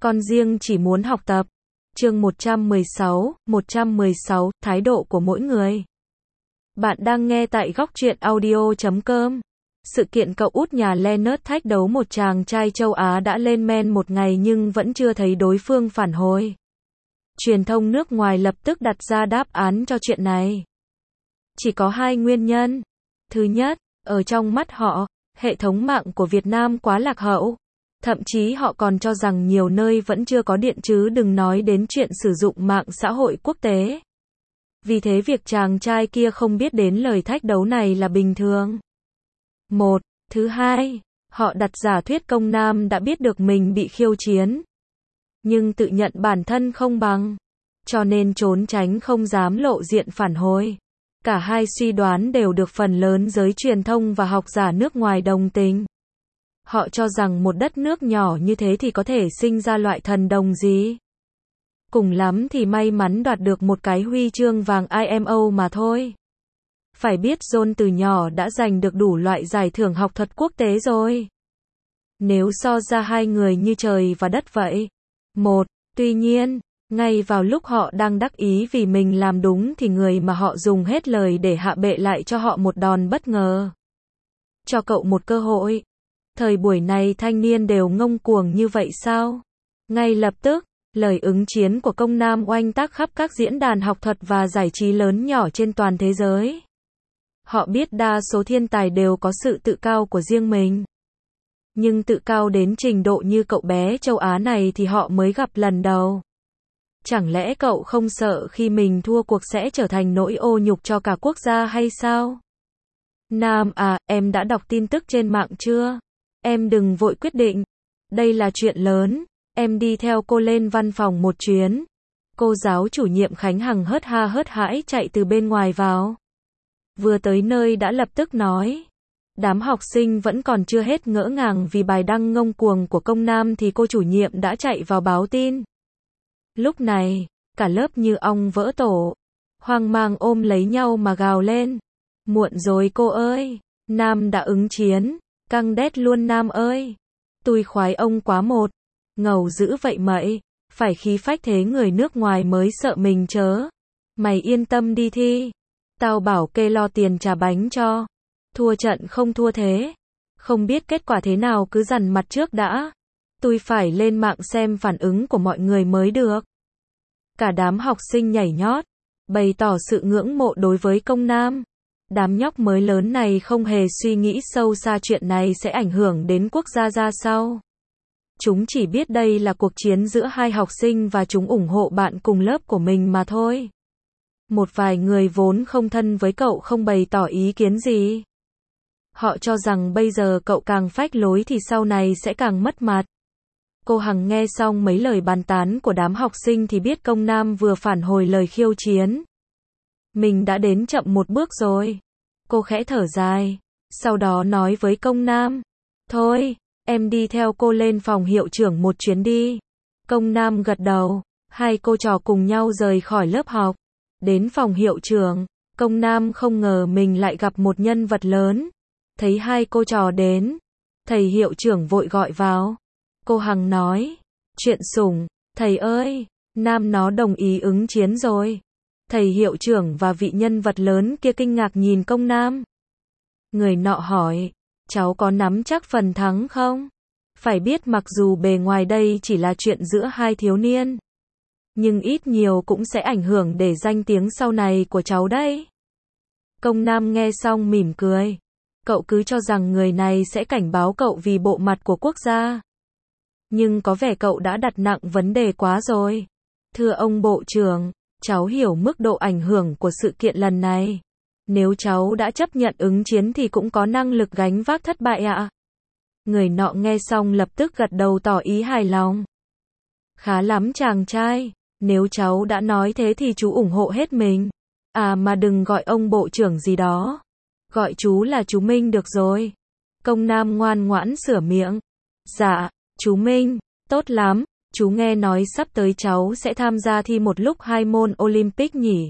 Con riêng chỉ muốn học tập. Chương 116, thái độ của mỗi người. Bạn đang nghe tại góc truyện audio.com. Sự kiện cậu út nhà Leonard thách đấu một chàng trai châu Á đã lên men một ngày nhưng vẫn chưa thấy đối phương phản hồi. Truyền thông nước ngoài lập tức đặt ra đáp án cho chuyện này. Chỉ có hai nguyên nhân. Thứ nhất, ở trong mắt họ, hệ thống mạng của Việt Nam quá lạc hậu. Thậm chí họ còn cho rằng nhiều nơi vẫn chưa có điện chứ đừng nói đến chuyện sử dụng mạng xã hội quốc tế. Vì thế việc chàng trai kia không biết đến lời thách đấu này là bình thường. Một. Thứ hai, họ đặt giả thuyết công nam đã biết được mình bị khiêu chiến. Nhưng tự nhận bản thân không bằng. Cho nên trốn tránh không dám lộ diện phản hồi. Cả hai suy đoán đều được phần lớn giới truyền thông và học giả nước ngoài đồng tình. Họ cho rằng một đất nước nhỏ như thế thì có thể sinh ra loại thần đồng gì. Cùng lắm thì may mắn đoạt được một cái huy chương vàng IMO mà thôi. Phải biết John từ nhỏ đã giành được đủ loại giải thưởng học thuật quốc tế rồi. Nếu so ra hai người như trời và đất vậy. Tuy nhiên, ngay vào lúc họ đang đắc ý vì mình làm đúng thì người mà họ dùng hết lời để hạ bệ lại cho họ một đòn bất ngờ. Cho cậu một cơ hội. Thời buổi này thanh niên đều ngông cuồng như vậy sao? Ngay lập tức, lời ứng chiến của công nam oanh tác khắp các diễn đàn học thuật và giải trí lớn nhỏ trên toàn thế giới. Họ biết đa số thiên tài đều có sự tự cao của riêng mình. Nhưng tự cao đến trình độ như cậu bé châu Á này thì họ mới gặp lần đầu. Chẳng lẽ cậu không sợ khi mình thua cuộc sẽ trở thành nỗi ô nhục cho cả quốc gia hay sao? Nam à, em đã đọc tin tức trên mạng chưa? Em đừng vội quyết định. Đây là chuyện lớn. Em đi theo cô lên văn phòng một chuyến. Cô giáo chủ nhiệm Khánh Hằng hớt ha hớt hãi chạy từ bên ngoài vào. Vừa tới nơi đã lập tức nói. Đám học sinh vẫn còn chưa hết ngỡ ngàng vì bài đăng ngông cuồng của công nam thì cô chủ nhiệm đã chạy vào báo tin. Lúc này, cả lớp như ong vỡ tổ. Hoang mang ôm lấy nhau mà gào lên. Muộn rồi cô ơi. Nam đã ứng chiến. Căng đét luôn Nam ơi. Tui khoái ông quá một. Ngầu dữ vậy mậy. Phải khí phách thế người nước ngoài mới sợ mình chớ. Mày yên tâm đi thi. Tao bảo kê lo tiền trả bánh cho. Thua trận không thua thế. Không biết kết quả thế nào cứ dằn mặt trước đã. Tui phải lên mạng xem phản ứng của mọi người mới được. Cả đám học sinh nhảy nhót. Bày tỏ sự ngưỡng mộ đối với công nam. Đám nhóc mới lớn này không hề suy nghĩ sâu xa chuyện này sẽ ảnh hưởng đến quốc gia ra sao. Chúng chỉ biết đây là cuộc chiến giữa hai học sinh và chúng ủng hộ bạn cùng lớp của mình mà thôi. Một vài người vốn không thân với cậu không bày tỏ ý kiến gì. Họ cho rằng bây giờ cậu càng phách lối thì sau này sẽ càng mất mặt. Cô Hằng nghe xong mấy lời bàn tán của đám học sinh thì biết công nam vừa phản hồi lời khiêu chiến. Mình đã đến chậm một bước rồi. Cô khẽ thở dài. Sau đó nói với công nam. Thôi, em đi theo cô lên phòng hiệu trưởng một chuyến đi. Công nam gật đầu. Hai cô trò cùng nhau rời khỏi lớp học. Đến phòng hiệu trưởng. Công nam không ngờ mình lại gặp một nhân vật lớn. Thấy hai cô trò đến. Thầy hiệu trưởng vội gọi vào. Cô Hằng nói. Chuyện sủng. Thầy ơi, Nam nó đồng ý ứng chiến rồi. Thầy hiệu trưởng và vị nhân vật lớn kia kinh ngạc nhìn công nam. Người nọ hỏi, cháu có nắm chắc phần thắng không? Phải biết mặc dù bề ngoài đây chỉ là chuyện giữa hai thiếu niên. Nhưng ít nhiều cũng sẽ ảnh hưởng để danh tiếng sau này của cháu đấy. Công nam nghe xong mỉm cười. Cậu cứ cho rằng người này sẽ cảnh báo cậu vì bộ mặt của quốc gia. Nhưng có vẻ cậu đã đặt nặng vấn đề quá rồi. Thưa ông bộ trưởng. Cháu hiểu mức độ ảnh hưởng của sự kiện lần này. Nếu cháu đã chấp nhận ứng chiến thì cũng có năng lực gánh vác thất bại ạ. Người nọ nghe xong lập tức gật đầu tỏ ý hài lòng. Khá lắm chàng trai. Nếu cháu đã nói thế thì chú ủng hộ hết mình. À mà đừng gọi ông bộ trưởng gì đó. Gọi chú là chú Minh được rồi. Công nam ngoan ngoãn sửa miệng. Dạ, chú Minh, tốt lắm. Chú nghe nói sắp tới cháu sẽ tham gia thi một lúc 2 môn Olympic nhỉ?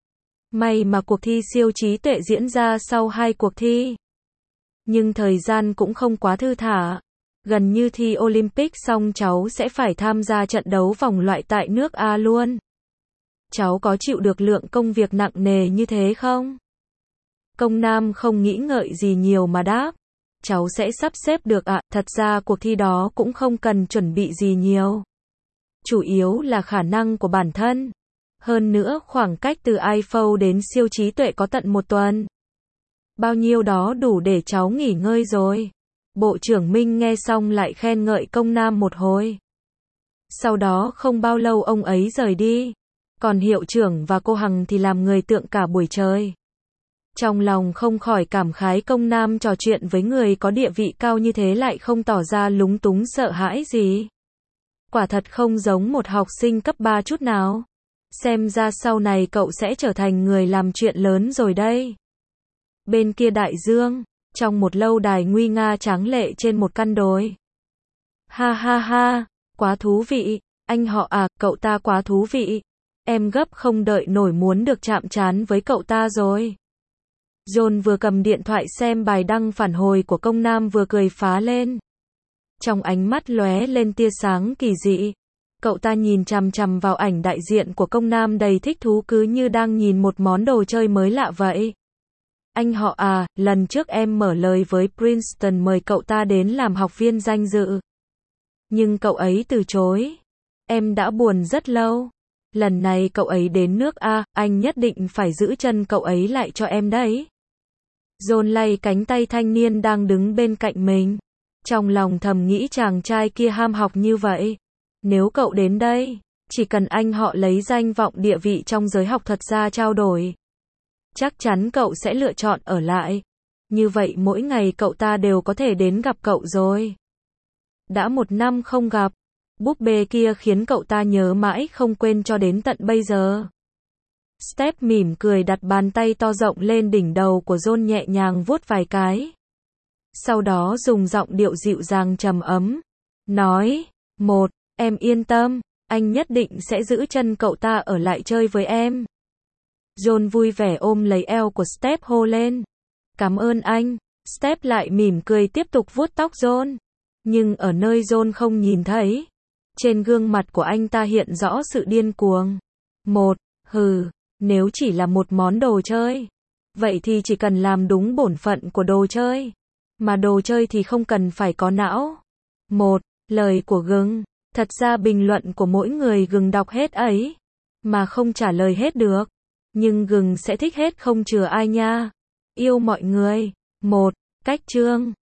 May mà cuộc thi siêu trí tuệ diễn ra sau 2 cuộc thi. Nhưng thời gian cũng không quá thư thả. Gần như thi Olympic xong cháu sẽ phải tham gia trận đấu vòng loại tại nước A luôn. Cháu có chịu được lượng công việc nặng nề như thế không? Công Nam không nghĩ ngợi gì nhiều mà đáp. Cháu sẽ sắp xếp được ạ, thật ra cuộc thi đó cũng không cần chuẩn bị gì nhiều. Chủ yếu là khả năng của bản thân. Hơn nữa khoảng cách từ iPhone đến siêu trí tuệ có tận 1 tuần. Bao nhiêu đó đủ để cháu nghỉ ngơi rồi. Bộ trưởng Minh nghe xong lại khen ngợi Công Nam một hồi. Sau đó không bao lâu ông ấy rời đi. Còn hiệu trưởng và cô Hằng thì làm người tượng cả buổi trời. Trong lòng không khỏi cảm khái Công Nam trò chuyện với người có địa vị cao như thế lại không tỏ ra lúng túng sợ hãi gì. Quả thật không giống một học sinh cấp 3 chút nào. Xem ra sau này cậu sẽ trở thành người làm chuyện lớn rồi đây. Bên kia đại dương, trong một lâu đài nguy nga tráng lệ trên một căn đồi. Ha ha ha, quá thú vị, anh họ à, cậu ta quá thú vị. Em gấp không đợi nổi muốn được chạm trán với cậu ta rồi. John vừa cầm điện thoại xem bài đăng phản hồi của Công Nam vừa cười phá lên. Trong ánh mắt lóe lên tia sáng kỳ dị. Cậu ta nhìn chằm chằm vào ảnh đại diện của Công Nam đầy thích thú cứ như đang nhìn một món đồ chơi mới lạ vậy. Anh họ à, lần trước em mở lời với Princeton mời cậu ta đến làm học viên danh dự. Nhưng cậu ấy từ chối. Em đã buồn rất lâu. Lần này cậu ấy đến nước A, anh nhất định phải giữ chân cậu ấy lại cho em đấy. John lay cánh tay thanh niên đang đứng bên cạnh mình. Trong lòng thầm nghĩ chàng trai kia ham học như vậy. Nếu cậu đến đây, chỉ cần anh họ lấy danh vọng địa vị trong giới học thuật ra trao đổi. Chắc chắn cậu sẽ lựa chọn ở lại. Như vậy mỗi ngày cậu ta đều có thể đến gặp cậu rồi. Đã 1 năm không gặp. Búp bê kia khiến cậu ta nhớ mãi không quên cho đến tận bây giờ. Steph mỉm cười đặt bàn tay to rộng lên đỉnh đầu của John nhẹ nhàng vuốt vài cái. Sau đó dùng giọng điệu dịu dàng trầm ấm. Nói, em yên tâm, anh nhất định sẽ giữ chân cậu ta ở lại chơi với em. John vui vẻ ôm lấy eo của Steph hô lên. Cảm ơn anh. Steph lại mỉm cười tiếp tục vuốt tóc John. Nhưng ở nơi John không nhìn thấy. Trên gương mặt của anh ta hiện rõ sự điên cuồng. Nếu chỉ là một món đồ chơi. Vậy thì chỉ cần làm đúng bổn phận của đồ chơi. Mà đồ chơi thì không cần phải có não. Lời của gừng. Thật ra bình luận của mỗi người gừng đọc hết ấy. Mà không trả lời hết được. Nhưng gừng sẽ thích hết không chừa ai nha. Yêu mọi người. Cách chương